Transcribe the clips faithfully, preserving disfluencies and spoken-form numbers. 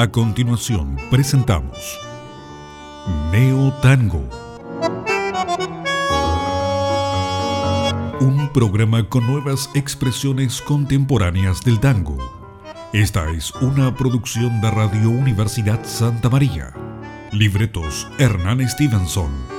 A continuación presentamos Neo Tango, un programa con nuevas expresiones contemporáneas del tango. Esta es una producción de Radio Universidad Santa María. Libretos Hernán Stevenson.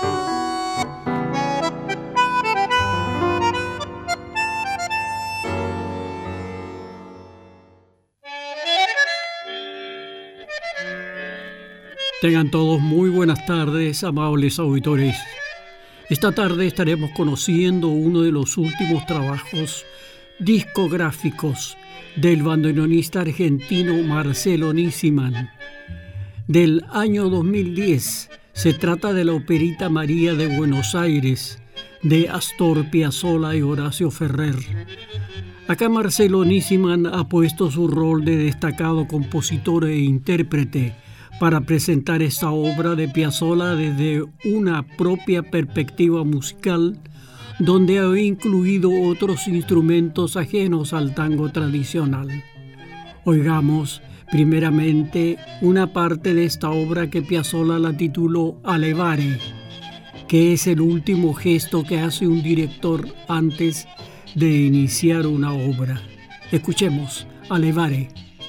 Tengan todos muy buenas tardes, amables auditores. Esta tarde estaremos conociendo uno de los últimos trabajos discográficos del bandoneonista argentino Marcelo Niciman. Del año dos mil diez, se trata de la operita María de Buenos Aires, de Astor Piazzolla y Horacio Ferrer. Acá Marcelo Niciman ha puesto su rol de destacado compositor e intérprete para presentar esta obra de Piazzolla desde una propia perspectiva musical, donde ha incluido otros instrumentos ajenos al tango tradicional. Oigamos primeramente una parte de esta obra que Piazzolla la tituló Allevare, que es el último gesto que hace un director antes de iniciar una obra. Escuchemos Allevare.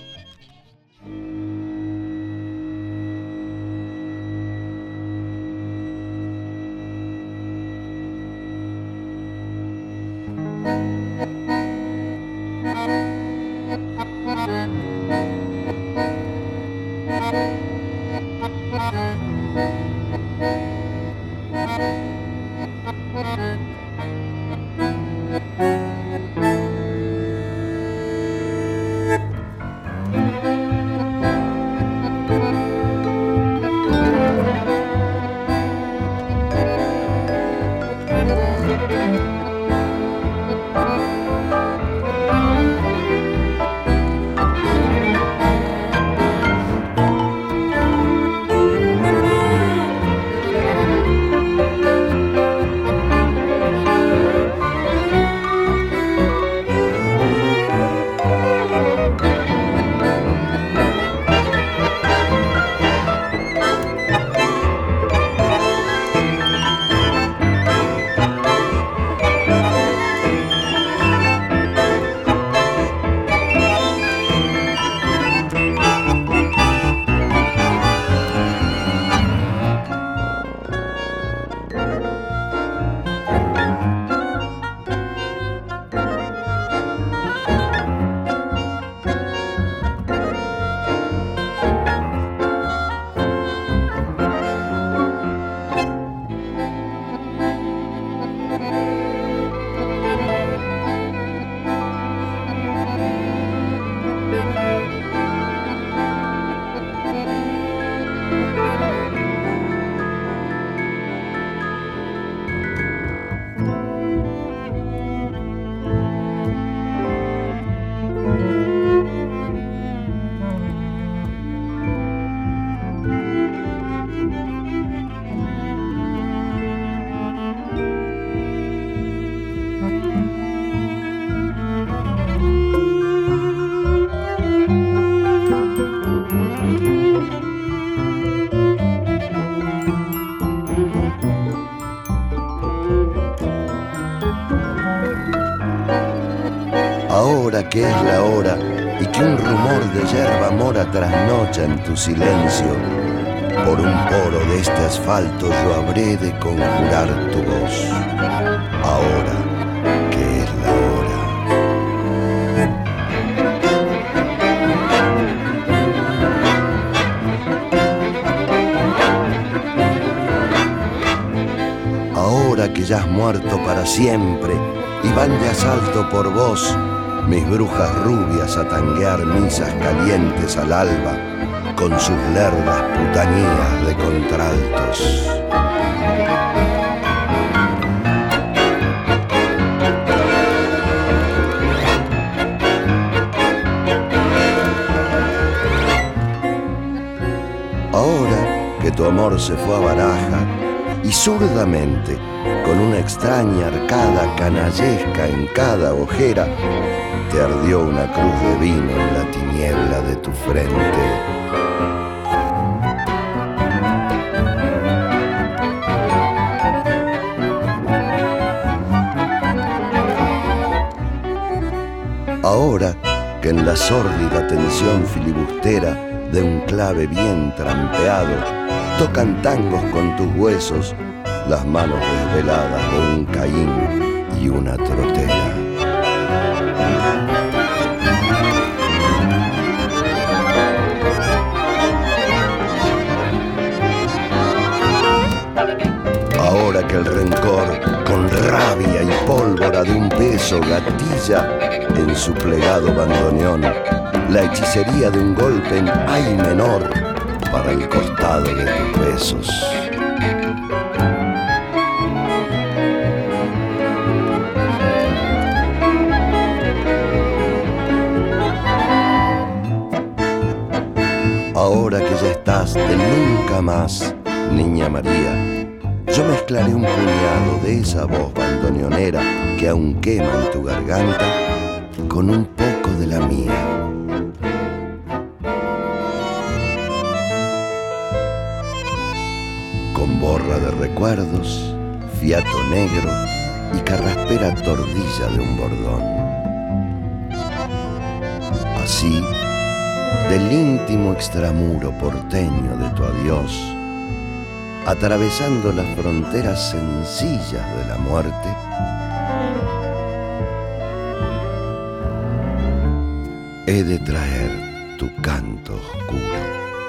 Ahora que es la hora y que un rumor de yerba mora trasnocha en tu silencio, por un poro de este asfalto yo habré de conjurar tu voz. Ahora que es la hora. Ahora que ya has muerto para siempre y van de asalto por vos mis brujas rubias a tanguear misas calientes al alba con sus lerdas putanías de contraltos. Ahora que tu amor se fue a Baraja y zurdamente, con una extraña arcada canallesca en cada ojera, te ardió una cruz de vino en la tiniebla de tu frente. Ahora que en la sórdida tensión filibustera de un clave bien trampeado tocan tangos con tus huesos las manos desveladas de un Caín y una trotera. Ahora que el rencor, con rabia y pólvora de un beso, gatilla en su plegado bandoneón la hechicería de un golpe en ay menor para el costado de tus besos. Ahora que ya estás de nunca más, niña María, yo mezclaré un puñado de esa voz bandoneonera que aún quema en tu garganta con un poco de la mía. Con borra de recuerdos, fiato negro y carraspera tordilla de un bordón. Así, del íntimo extramuro porteño de tu adiós, atravesando las fronteras sencillas de la muerte, he de traer tu canto oscuro.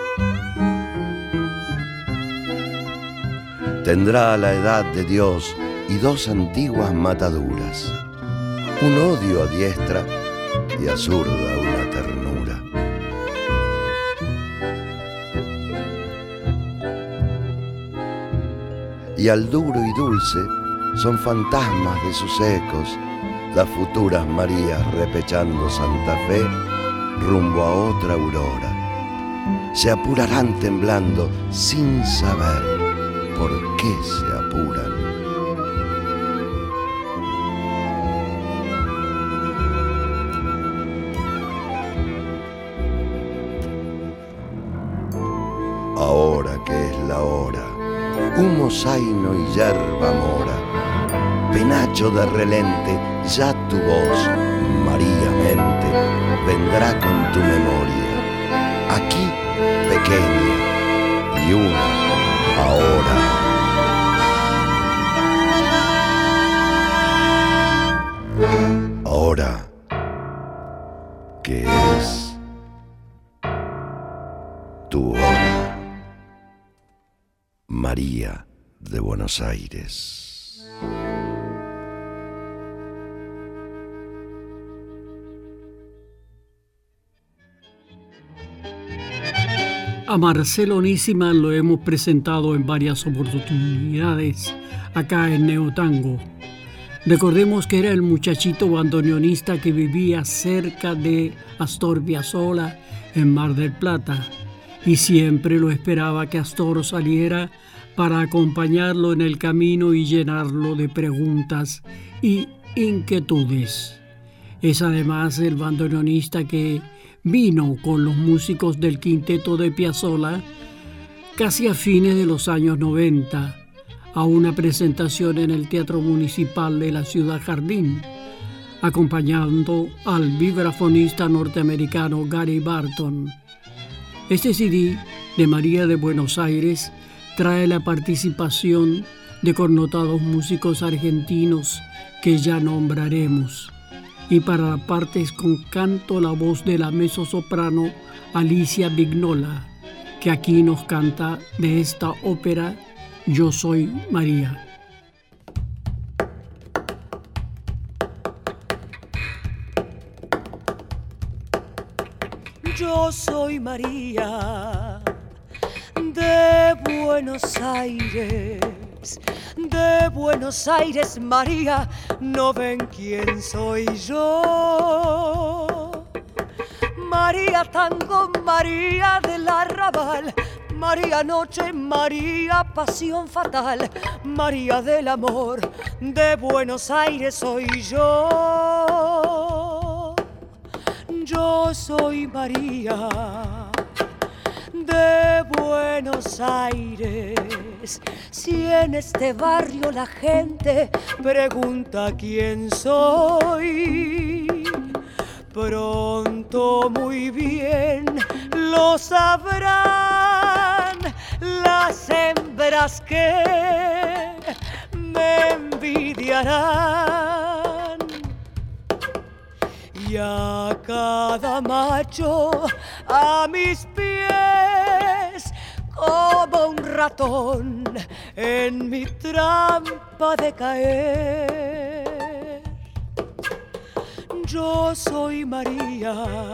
Tendrá la edad de Dios y dos antiguas mataduras, un odio a diestra y a zurda una ternura. Y al duro y dulce son fantasmas de sus ecos las futuras Marías repechando Santa Fe rumbo a otra aurora. Se apurarán temblando sin saber por qué se apuran. Ahora que es la hora, humo zaino y yerba mora, penacho de relente, ya tu voz, María mente, vendrá con tu memoria, aquí pequeña y una ahora. Ahora que es tu hora. María de Buenos Aires. A Marcelo Nisman lo hemos presentado en varias oportunidades acá en Neotango. Recordemos que era el muchachito bandoneonista que vivía cerca de Astor Piazzolla en Mar del Plata y siempre lo esperaba que Astor saliera para acompañarlo en el camino y llenarlo de preguntas y inquietudes. Es además el bandoneonista que vino con los músicos del quinteto de Piazzolla casi a fines de los años noventa a una presentación en el Teatro Municipal de la Ciudad Jardín, acompañando al vibrafonista norteamericano Gary Barton. Este C D de María de Buenos Aires trae la participación de connotados músicos argentinos que ya nombraremos. Y para partes con canto la voz de la mezzosoprano Alicia Vignola, que aquí nos canta de esta ópera Yo soy María. Yo soy María de Buenos Aires, de Buenos Aires, María, ¿no ven quién soy yo? María Tango, María del Arrabal, María Noche, María Pasión Fatal, María del Amor, de Buenos Aires soy yo. Yo soy María de Buenos Aires. Si en este barrio la gente pregunta quién soy, pronto muy bien lo sabrán las hembras que me envidiarán. Y a cada macho a mis pies, como un ratón en mi trampa de caer. Yo soy María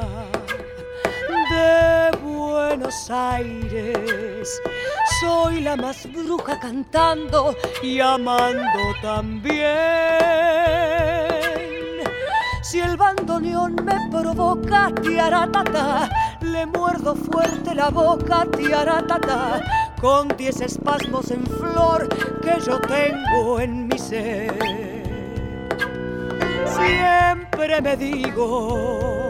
de Buenos Aires, soy la más bruja cantando y amando también. Si el bandoneón me provoca, tiaratata, le muerdo fuerte la boca, tiaratata, con diez espasmos en flor que yo tengo en mi ser. Siempre me digo,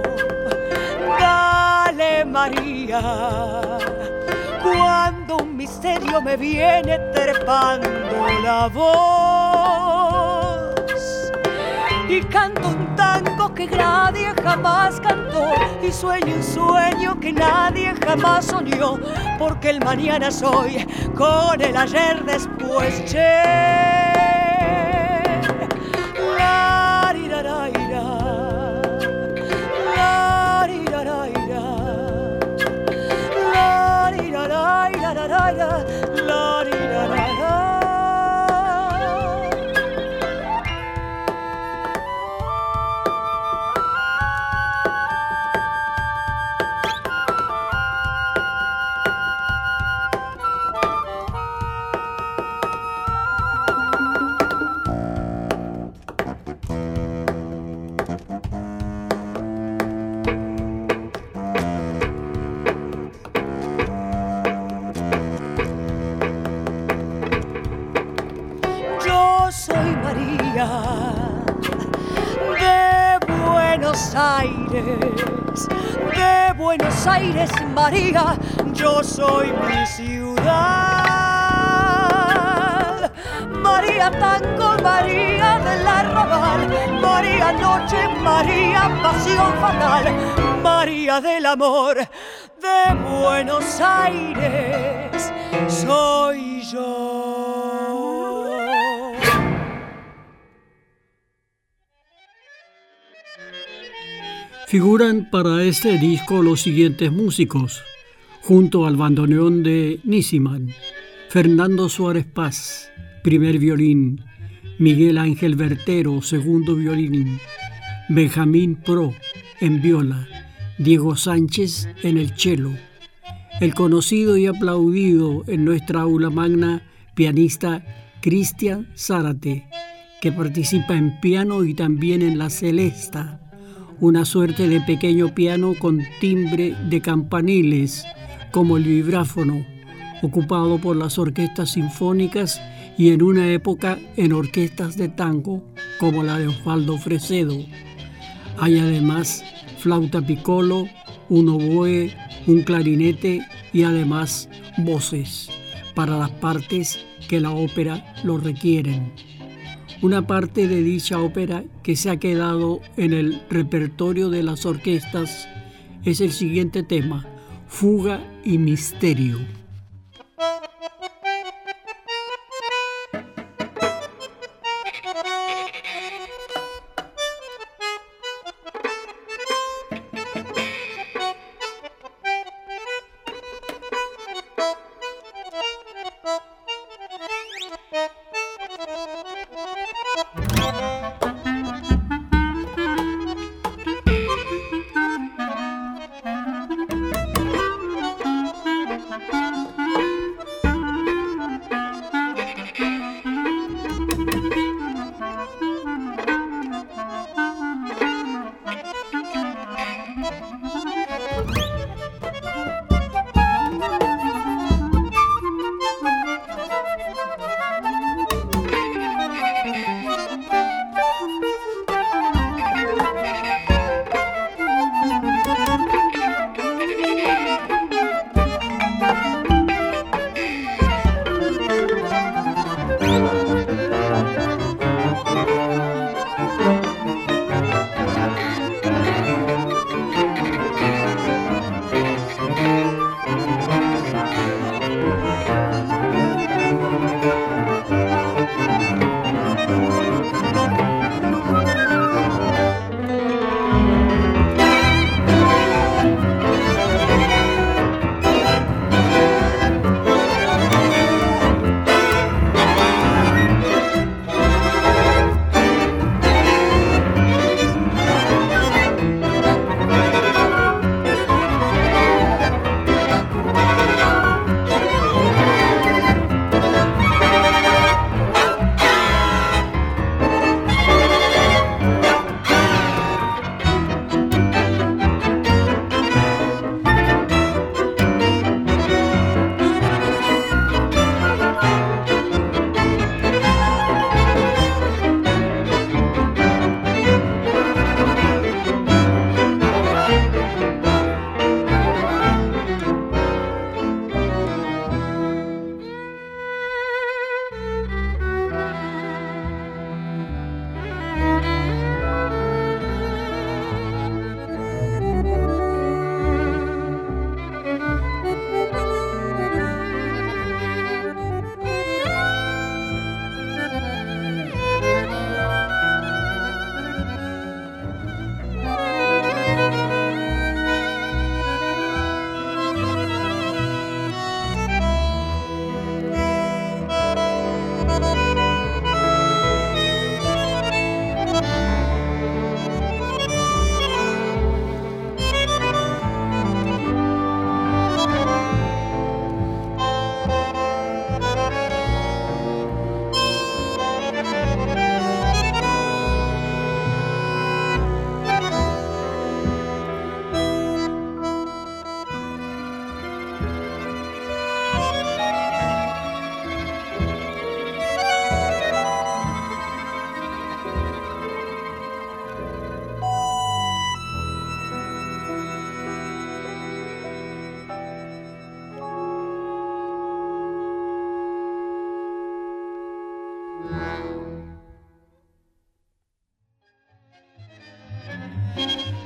dale María, cuando un misterio me viene trepando la voz. Y canto un tango que nadie jamás cantó, y sueño un sueño que nadie jamás soñó, porque el mañana soy con el ayer después. Che. La riraraira, la riraraira, la riraraira, la riraraira. De Buenos Aires, de Buenos Aires, María, yo soy mi ciudad. María tango, María del arrabal, María noche, María pasión fatal, María del amor, de Buenos Aires, soy yo. Figuran para este disco los siguientes músicos, junto al bandoneón de Nisiman: Fernando Suárez Paz, primer violín; Miguel Ángel Bertero, segundo violín; Benjamín Pro en viola; Diego Sánchez en el cello; el conocido y aplaudido en nuestra aula magna pianista Cristian Zárate, que participa en piano y también en la celesta, una suerte de pequeño piano con timbre de campaniles, como el vibráfono, ocupado por las orquestas sinfónicas y en una época en orquestas de tango, como la de Osvaldo Fresedo. Hay además flauta piccolo, un oboe, un clarinete y además voces para las partes que la ópera lo requieren. Una parte de dicha ópera que se ha quedado en el repertorio de las orquestas es el siguiente tema: Fuga y Misterio.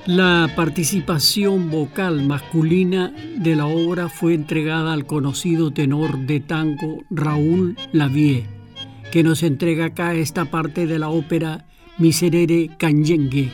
La participación vocal masculina de la obra fue entregada al conocido tenor de tango Raúl Lavie, que nos entrega acá esta parte de la ópera Miserere Canyengue.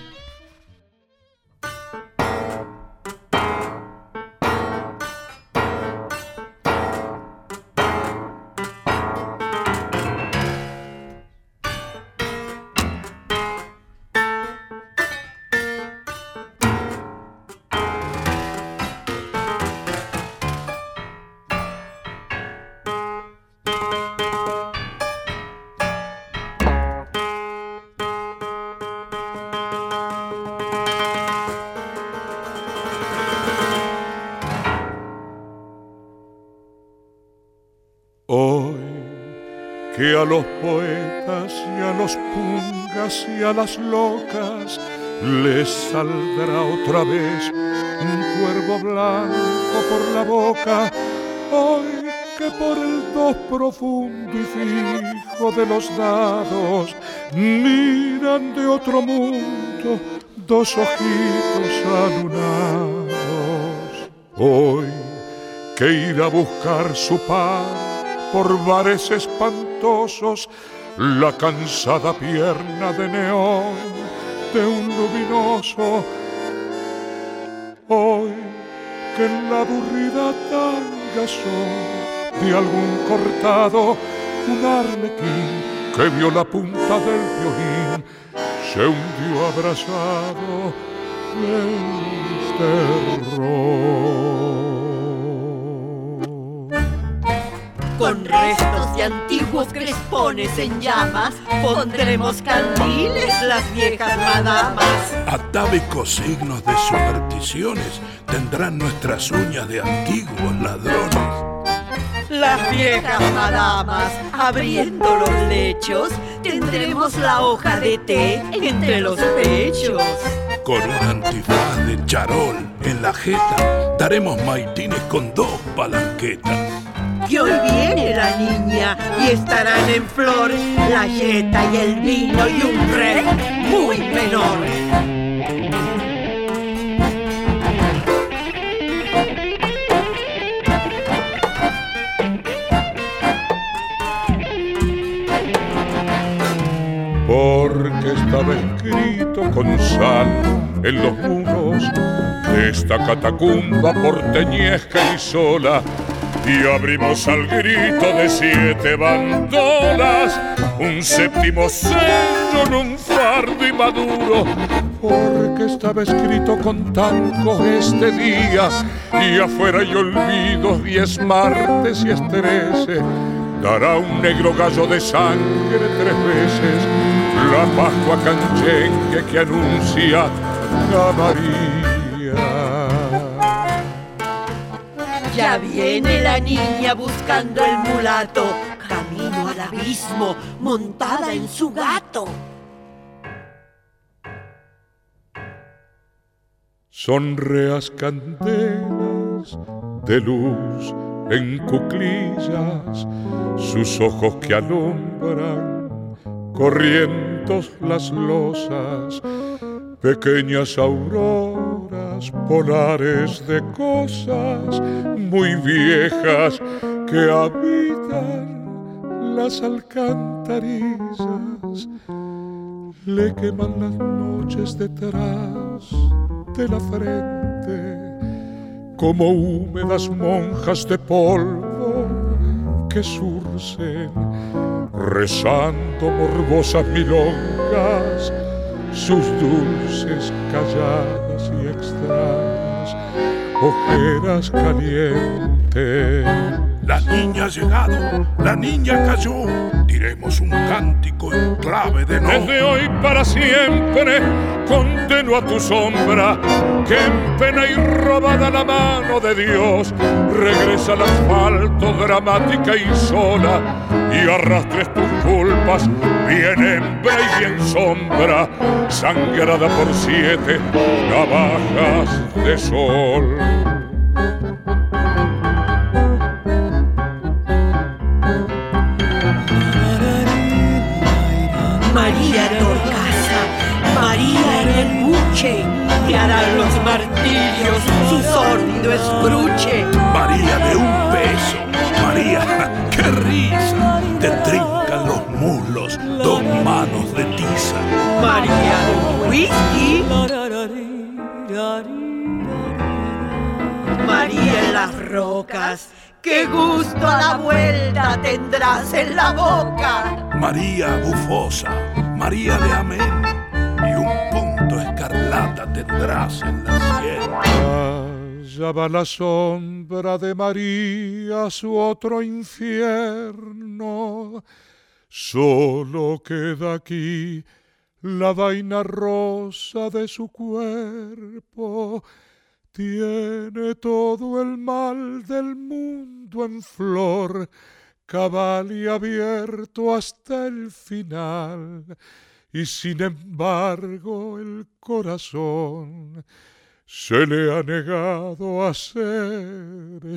Que a los poetas y a los pungas y a las locas les saldrá otra vez un cuervo blanco por la boca. Hoy que por el dos profundo y fijo de los dados miran de otro mundo dos ojitos alunados. Hoy que irá a buscar su par por bares espantosos, la cansada pierna de neón de un luminoso. Hoy que en la aburrida tangazón de algún cortado, un arlequín que vio la punta del violín se hundió abrazado del terror. Con restos de antiguos crespones en llamas pondremos candiles las viejas madamas. Atávicos signos de supersticiones tendrán nuestras uñas de antiguos ladrones. Las viejas madamas abriendo los lechos tendremos la hoja de té entre los pechos. Con un antifaz de charol en la jeta daremos maitines con dos palanquetas. Que hoy viene la niña y estarán en flor la yeta y el vino y un rey muy menor. Porque estaba escrito con sal en los muros de esta catacumba porteñesca y sola. Y abrimos al grito de siete bandolas un séptimo sello en un fardo inmaduro. Porque estaba escrito con tango este día y afuera hay olvidos diez martes y estrece. Dará un negro gallo de sangre tres veces la Pascua canchengue que anuncia a María. Ya viene la niña buscando el mulato, camino al abismo, montada en su gato. Son reas candelas de luz en cuclillas, sus ojos que alumbran, corrientos las losas, pequeñas auroras polares de cosas muy viejas que habitan las alcantarillas. Le queman las noches detrás de la frente como húmedas monjas de polvo que surcen rezando morbosas milongas sus dulces, calladas y extrañas ojeras calientes. La niña ha llegado, la niña cayó, diremos un cántico en clave de no. Desde hoy para siempre condeno a tu sombra, que en pena y robada la mano de Dios regresa al asfalto dramática y sola, y arrastres tus culpas bien hembra y bien sombra, sangrada por siete navajas de sol. María torcaza, María en el buche, te harán los martirios su sórdido escruche. María de un peso, María, qué risa, te trincan los muslos dos manos de tiza. María de un whisky, María en las rocas, qué gusto a la vuelta tendrás en la boca. María bufosa, María de amén, y un punto escarlata tendrás en la sien. Allá va la sombra de María a su otro infierno. Solo queda aquí la vaina rosa de su cuerpo. Tiene todo el mal del mundo en flor, cabal y abierto hasta el final. Y sin embargo el corazón se le ha negado a ser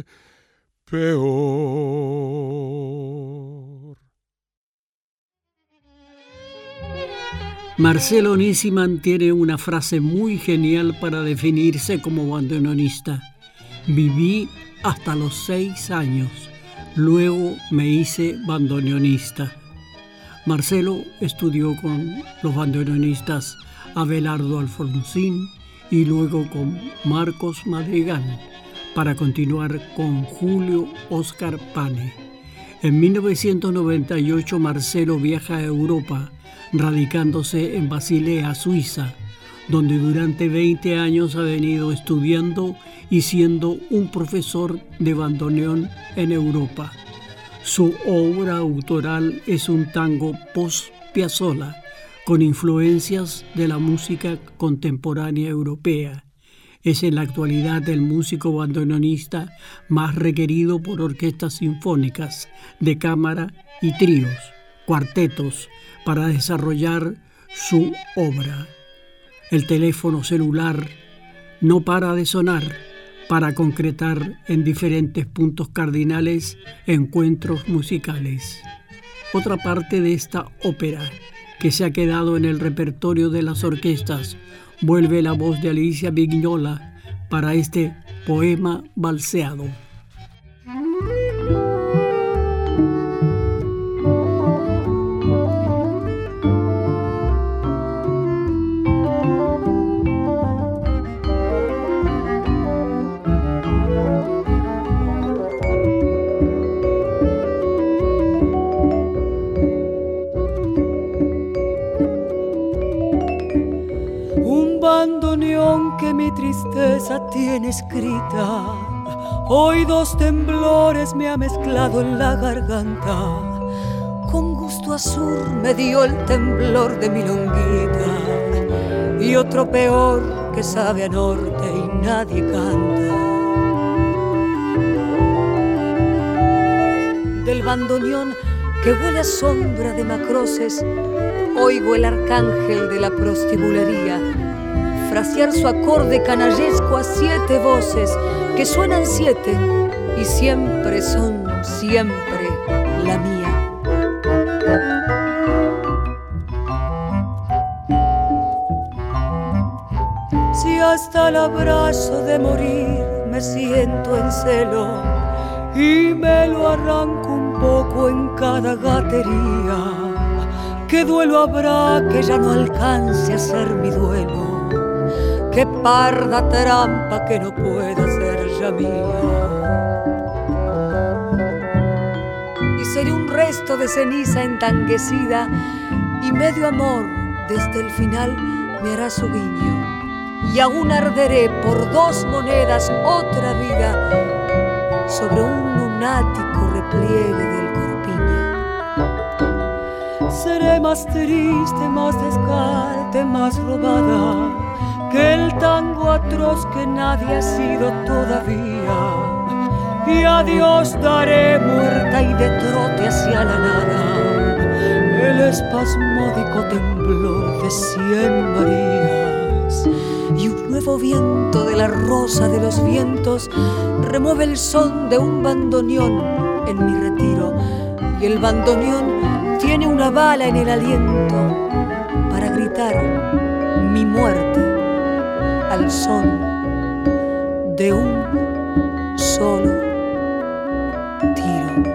peor. Marcelo Onisi mantiene una frase muy genial para definirse como bandoneonista. Viví hasta los seis años, luego me hice bandoneonista. Marcelo estudió con los bandoneonistas Abelardo Alfonsín y luego con Marcos Madrigal, para continuar con Julio Oscar Pane. En mil novecientos noventa y ocho Marcelo viaja a Europa, radicándose en Basilea, Suiza, donde durante veinte años ha venido estudiando y siendo un profesor de bandoneón en Europa. Su obra autoral es un tango post-Piazzolla, con influencias de la música contemporánea europea. Es en la actualidad el músico bandoneonista más requerido por orquestas sinfónicas, de cámara y tríos, cuartetos, para desarrollar su obra. El teléfono celular no para de sonar para concretar en diferentes puntos cardinales encuentros musicales. Otra parte de esta ópera que se ha quedado en el repertorio de las orquestas vuelve la voz de Alicia Vignola para este poema balseado. Bandoneón que mi tristeza tiene escrita, hoy dos temblores me ha mezclado en la garganta. Con gusto azul me dio el temblor de mi longuita, y otro peor que sabe a norte y nadie canta. Del bandoneón que huele a sombra de macroces, oigo el arcángel de la prostibulería frasear su acorde canallesco a siete voces que suenan siete y siempre son siempre la mía. Si hasta el abrazo de morir me siento en celo y me lo arranco un poco en cada gatería, qué duelo habrá que ya no alcance a ser mi duelo. Qué parda trampa que no pueda ser ya mía. Y seré un resto de ceniza entanguecida, y medio amor desde el final me hará su guiño. Y aún arderé por dos monedas otra vida sobre un lunático repliegue del corpiño. Seré más triste, más descarte, más robada que el tango atroz que nadie ha sido todavía. Y a Dios daré muerta y de trote hacia la nada el espasmódico temblor de cien Marías. Y un nuevo viento de la rosa de los vientos remueve el son de un bandoneón en mi retiro. Y el bandoneón tiene una bala en el aliento para al son de un solo tiro.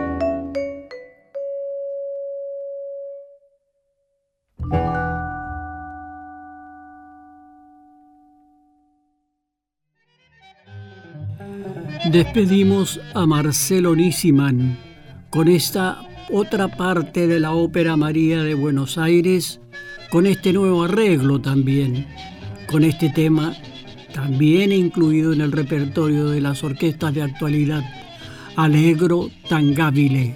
Despedimos a Marcelo Nissimán con esta otra parte de la Ópera María de Buenos Aires, con este nuevo arreglo también, con este tema también incluido en el repertorio de las orquestas de actualidad, Allegro Tangabile.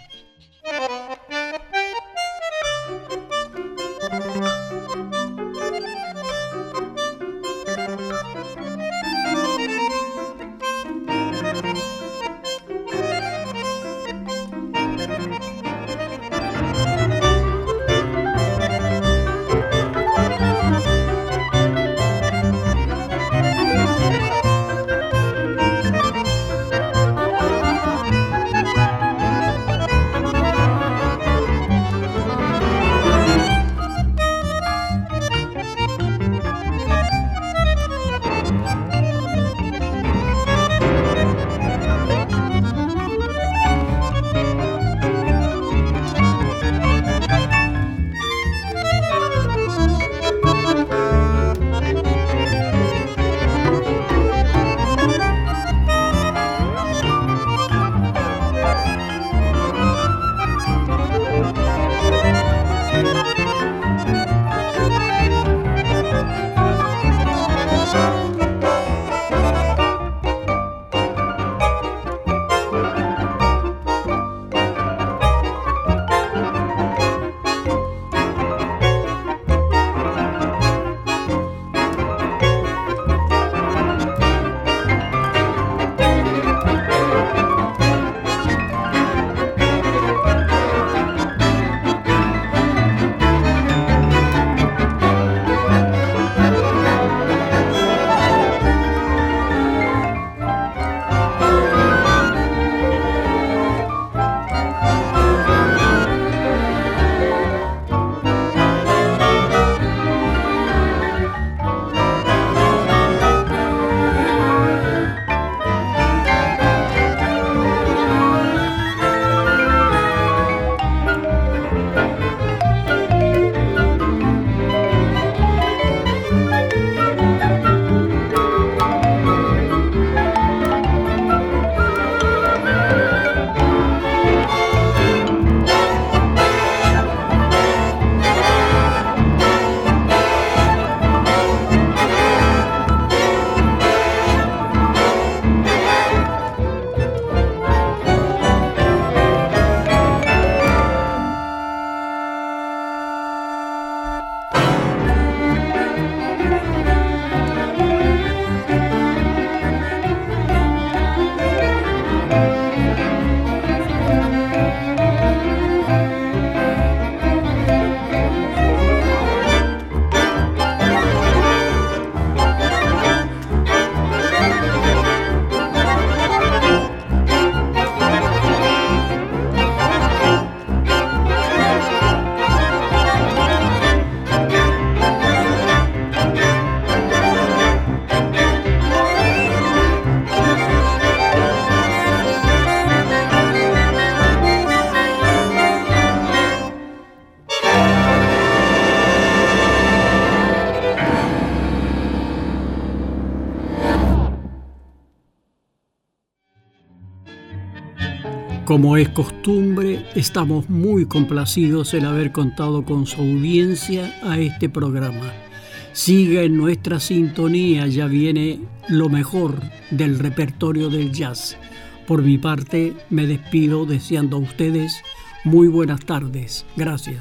Como es costumbre, estamos muy complacidos en haber contado con su audiencia a este programa. Siga en nuestra sintonía, ya viene lo mejor del repertorio del jazz. Por mi parte, me despido deseando a ustedes muy buenas tardes. Gracias.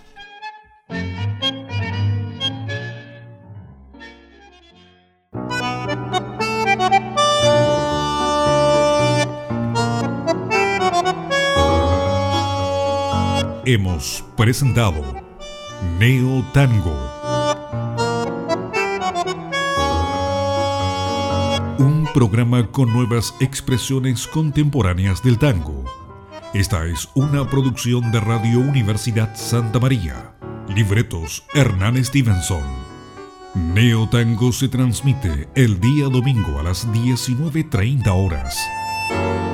Hemos presentado Neo Tango, un programa con nuevas expresiones contemporáneas del tango. Esta es una producción de Radio Universidad Santa María. Libretos Hernán Stevenson. Neotango se transmite el día domingo a las diecinueve treinta horas.